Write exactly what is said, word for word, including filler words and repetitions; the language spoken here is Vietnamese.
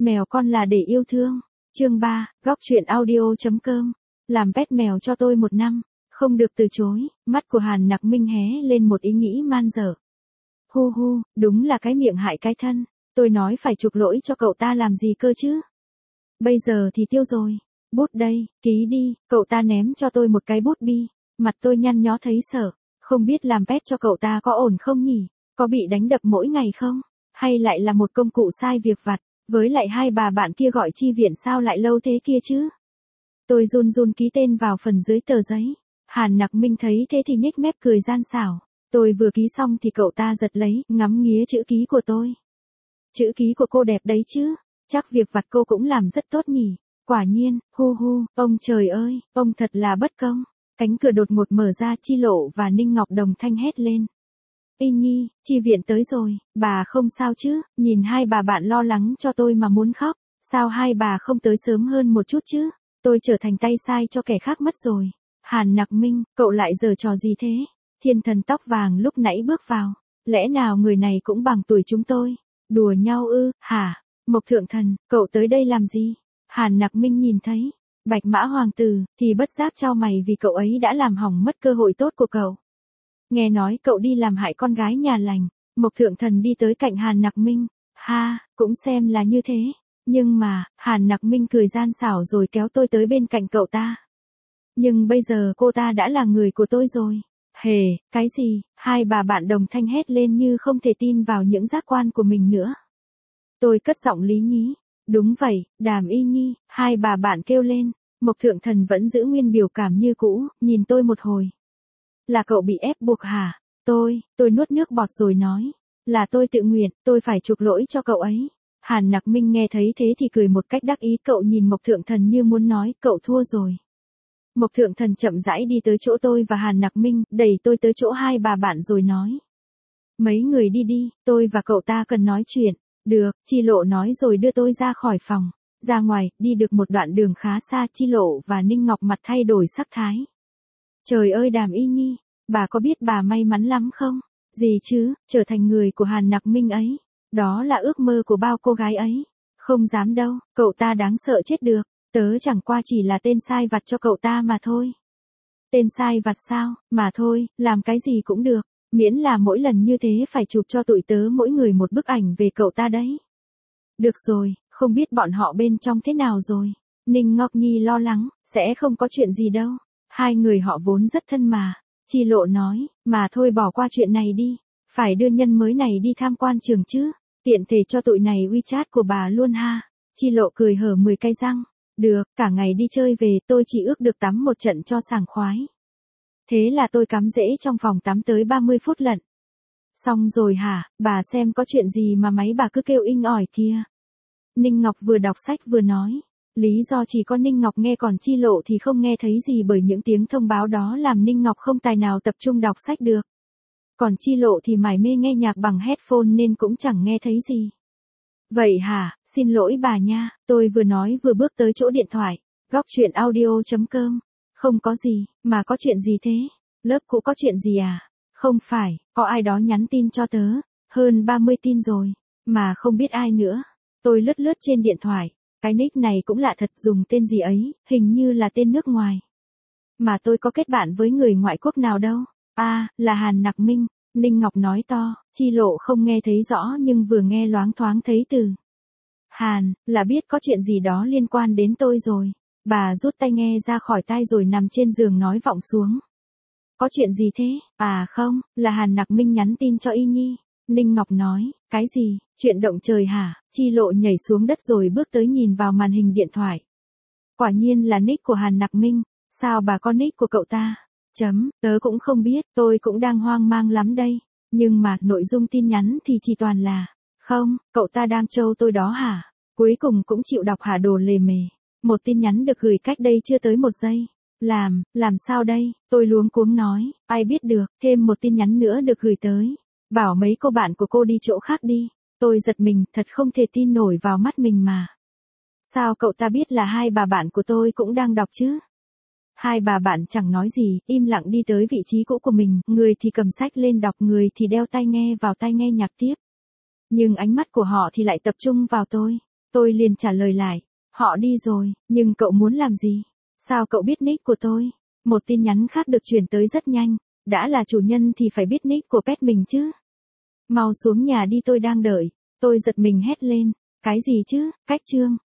Mèo con là để yêu thương. Chương ba, góc truyện audio.com. Làm pet mèo cho tôi một năm, không được từ chối. Mắt của Hàn Nặc Minh hé lên một ý nghĩ man dở. Hu hu, đúng là cái miệng hại cái thân. Tôi nói phải chuộc lỗi cho cậu ta làm gì cơ chứ? Bây giờ thì tiêu rồi. Bút đây, ký đi. Cậu ta ném cho tôi một cái bút bi. Mặt tôi nhăn nhó thấy sợ. Không biết làm pet cho cậu ta có ổn không nhỉ? Có bị đánh đập mỗi ngày không? Hay lại là một công cụ sai việc vặt? Với lại hai bà bạn kia gọi chi viện sao lại lâu thế kia chứ? Tôi run run ký tên vào phần dưới tờ giấy. Hàn Nặc Minh thấy thế thì nhếch mép cười gian xảo. Tôi vừa ký xong thì cậu ta giật lấy, ngắm nghía chữ ký của tôi. Chữ ký của cô đẹp đấy chứ? Chắc việc vặt cô cũng làm rất tốt nhỉ? Quả nhiên, hu hu, ông trời ơi, ông thật là bất công. Cánh cửa đột ngột mở ra, Chi Lộ và Ninh Ngọc đồng thanh hét lên. Y Nhi, chi viện tới rồi, bà không sao chứ? Nhìn hai bà bạn lo lắng cho tôi mà muốn khóc. Sao hai bà không tới sớm hơn một chút chứ? Tôi trở thành tay sai cho kẻ khác mất rồi. Hàn Nặc Minh, cậu lại giở trò gì thế? Thiên thần tóc vàng lúc nãy bước vào. Lẽ nào người này cũng bằng tuổi chúng tôi? Đùa nhau ư, hả? Mộc Thượng Thần, cậu tới đây làm gì? Hàn Nặc Minh nhìn thấy Bạch Mã Hoàng tử, thì bất giác chau mày vì cậu ấy đã làm hỏng mất cơ hội tốt của cậu. Nghe nói cậu đi làm hại con gái nhà lành. Mộc Thượng Thần đi tới cạnh Hàn Nặc Minh. Ha, cũng xem là như thế. Nhưng mà, Hàn Nặc Minh cười gian xảo rồi kéo tôi tới bên cạnh cậu ta. Nhưng bây giờ cô ta đã là người của tôi rồi. Hề, cái gì? Hai bà bạn đồng thanh hét lên như không thể tin vào những giác quan của mình nữa. Tôi cất giọng lý nhí. Đúng vậy, Đàm Y Nhi, hai bà bạn kêu lên. Mộc Thượng Thần vẫn giữ nguyên biểu cảm như cũ, nhìn tôi một hồi. Là cậu bị ép buộc hả? Tôi, tôi nuốt nước bọt rồi nói. Là tôi tự nguyện, tôi phải chuộc lỗi cho cậu ấy. Hàn Nặc Minh nghe thấy thế thì cười một cách đắc ý. Cậu nhìn Mộc Thượng Thần như muốn nói, cậu thua rồi. Mộc Thượng Thần chậm rãi đi tới chỗ tôi và Hàn Nặc Minh, đẩy tôi tới chỗ hai bà bạn rồi nói. Mấy người đi đi, tôi và cậu ta cần nói chuyện. Được, Chi Lộ nói rồi đưa tôi ra khỏi phòng. Ra ngoài, đi được một đoạn đường khá xa, Chi Lộ và Ninh Ngọc mặt thay đổi sắc thái. Trời ơi Đàm Y Nhi, bà có biết bà may mắn lắm không? Gì chứ, trở thành người của Hàn Nặc Minh ấy. Đó là ước mơ của bao cô gái ấy. Không dám đâu, cậu ta đáng sợ chết được. Tớ chẳng qua chỉ là tên sai vặt cho cậu ta mà thôi. Tên sai vặt sao, mà thôi, làm cái gì cũng được. Miễn là mỗi lần như thế phải chụp cho tụi tớ mỗi người một bức ảnh về cậu ta đấy. Được rồi, không biết bọn họ bên trong thế nào rồi. Ninh Ngọc Nhi lo lắng, sẽ không có chuyện gì đâu. Hai người họ vốn rất thân mà. Chi Lộ nói, mà thôi bỏ qua chuyện này đi. Phải đưa nhân mới này đi tham quan trường chứ. Tiện thể cho tụi này WeChat của bà luôn ha. Chi Lộ cười hở mười cái răng. Được, cả ngày đi chơi về tôi chỉ ước được tắm một trận cho sảng khoái. Thế là tôi cắm rễ trong phòng tắm tới ba mươi phút lận. Xong rồi hả, bà xem có chuyện gì mà máy bà cứ kêu inh ỏi kia. Ninh Ngọc vừa đọc sách vừa nói. Lý do chỉ có Ninh Ngọc nghe còn Chi Lộ thì không nghe thấy gì bởi những tiếng thông báo đó làm Ninh Ngọc không tài nào tập trung đọc sách được. Còn Chi Lộ thì mải mê nghe nhạc bằng headphone nên cũng chẳng nghe thấy gì. Vậy hả, xin lỗi bà nha, tôi vừa nói vừa bước tới chỗ điện thoại. Góc truyện audio.com. Không có gì, mà có chuyện gì thế? Lớp cũ có chuyện gì à? Không phải, có ai đó nhắn tin cho tớ. Hơn ba mươi tin rồi, mà không biết ai nữa. Tôi lướt lướt trên điện thoại. Cái nick này cũng lạ thật, dùng tên gì ấy, hình như là tên nước ngoài. Mà tôi có kết bạn với người ngoại quốc nào đâu. À, là Hàn Nặc Minh. Ninh Ngọc nói to, Chi Lộ không nghe thấy rõ nhưng vừa nghe loáng thoáng thấy từ. Hàn, là biết có chuyện gì đó liên quan đến tôi rồi. Bà rút tai nghe ra khỏi tai rồi nằm trên giường nói vọng xuống. Có chuyện gì thế? À không, là Hàn Nặc Minh nhắn tin cho Y Nhi. Ninh Ngọc nói, cái gì, chuyện động trời hả? Chi Lộ nhảy xuống đất rồi bước tới nhìn vào màn hình điện thoại. Quả nhiên là nick của Hàn Nặc Minh. Sao bà có nick của cậu ta? Chấm, tớ cũng không biết, tôi cũng đang hoang mang lắm đây. Nhưng mà, nội dung tin nhắn thì chỉ toàn là, không, cậu ta đang trêu tôi đó hả? Cuối cùng cũng chịu đọc hả đồ lề mề. Một tin nhắn được gửi cách đây chưa tới một giây. Làm, làm sao đây? Tôi luống cuống nói, ai biết được, thêm một tin nhắn nữa được gửi tới. Bảo mấy cô bạn của cô đi chỗ khác đi. Tôi giật mình, thật không thể tin nổi vào mắt mình mà. Sao cậu ta biết là hai bà bạn của tôi cũng đang đọc chứ? Hai bà bạn chẳng nói gì, im lặng đi tới vị trí cũ của mình, người thì cầm sách lên đọc, người thì đeo tai nghe vào tai nghe nhạc tiếp. Nhưng ánh mắt của họ thì lại tập trung vào tôi. Tôi liền trả lời lại, họ đi rồi, nhưng cậu muốn làm gì? Sao cậu biết nick của tôi? Một tin nhắn khác được chuyển tới rất nhanh, đã là chủ nhân thì phải biết nick của pet mình chứ. Mau xuống nhà đi tôi đang đợi, tôi giật mình hét lên, cái gì chứ, cách chương.